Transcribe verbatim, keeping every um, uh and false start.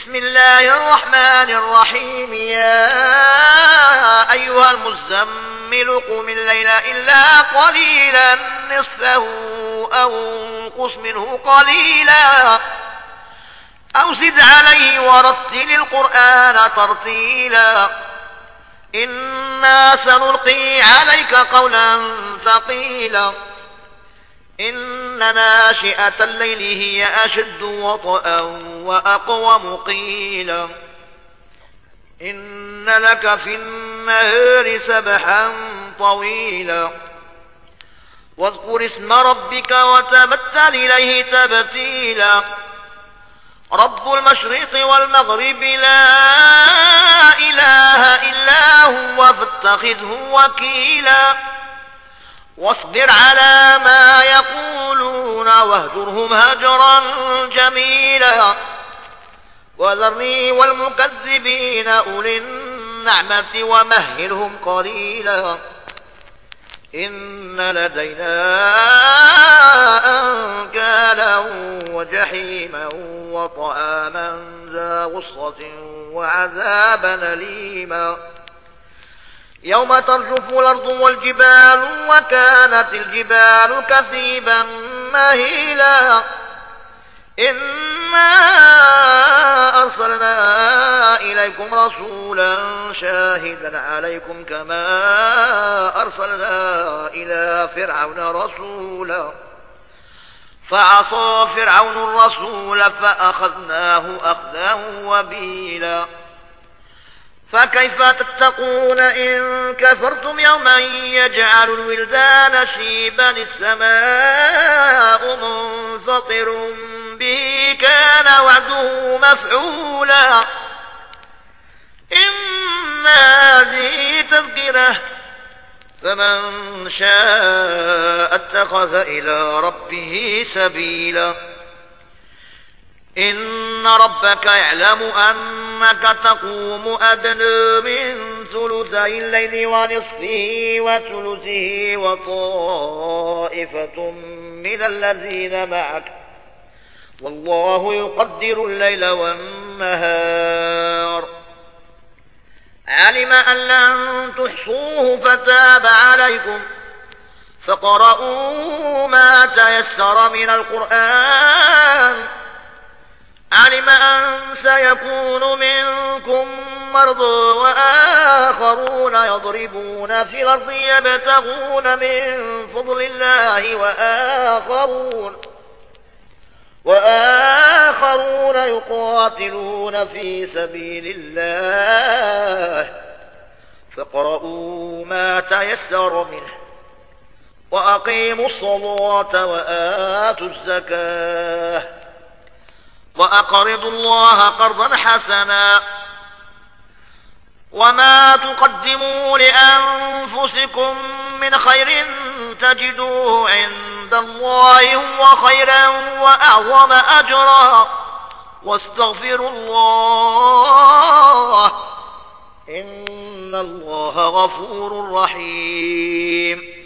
بسم الله الرحمن الرحيم. يا أيها المزمل قم الليل إلا قليلا نصفه أو انقص منه قليلا أو زد عليه ورتل القرآن ترتيلا إنا سنلقي عليك قولا ثقيلا إن ناشئة الليل هي أشد وطئا وأقوم قيلا إن لك في النهار سبحا طويلا واذكر اسم ربك وتبتل إليه تبتيلا رب المشرق والمغرب لا إله إلا هو فاتخذه وكيلا واصبر على ما يقولون واهجرهم هجرا جميلا وذرني والمكذبين أولي النعمة ومهلهم قليلا إن لدينا أنكالا وجحيما وطعاما ذا غصة وعذابا أليما يوم ترجف الأرض والجبال وكانت الجبال كثيبا مهيلا إنا أرسلنا إليكم رسولا شاهدا عليكم كما أرسلنا إلى فرعون رسولا فعصى فرعون الرسول فأخذناه أخذا وبيلا فكيف تتقون إن كفرتم يوما يجعل الولدان شيبا السماء منفطر به كان وعده مفعولا إن هذه تذكرة فمن شاء اتخذ إلى ربه سبيلا إن ربك يعلم أنك تقوم أدنى من ثلثي الليل ونصفه وثلثه وطائفة من الذين معك والله يقدر الليل والنهار علم أن لن تحصوه فتاب عليكم فاقرؤوا ما تيسر من القرآن علم أن سيكون منكم مرضى وآخرون يضربون في الأرض يبتغون من فضل الله وآخرون وآخرون يقاتلون في سبيل الله فاقرؤوا ما تيسر منه وأقيموا الصلاة وآتوا الزكاة وأقرضوا الله قرضا حسنا وما تقدموا لأنفسكم من خير تجدوه عند الله هو خيرا وأعظم أجرا واستغفروا الله إن الله غفور رحيم.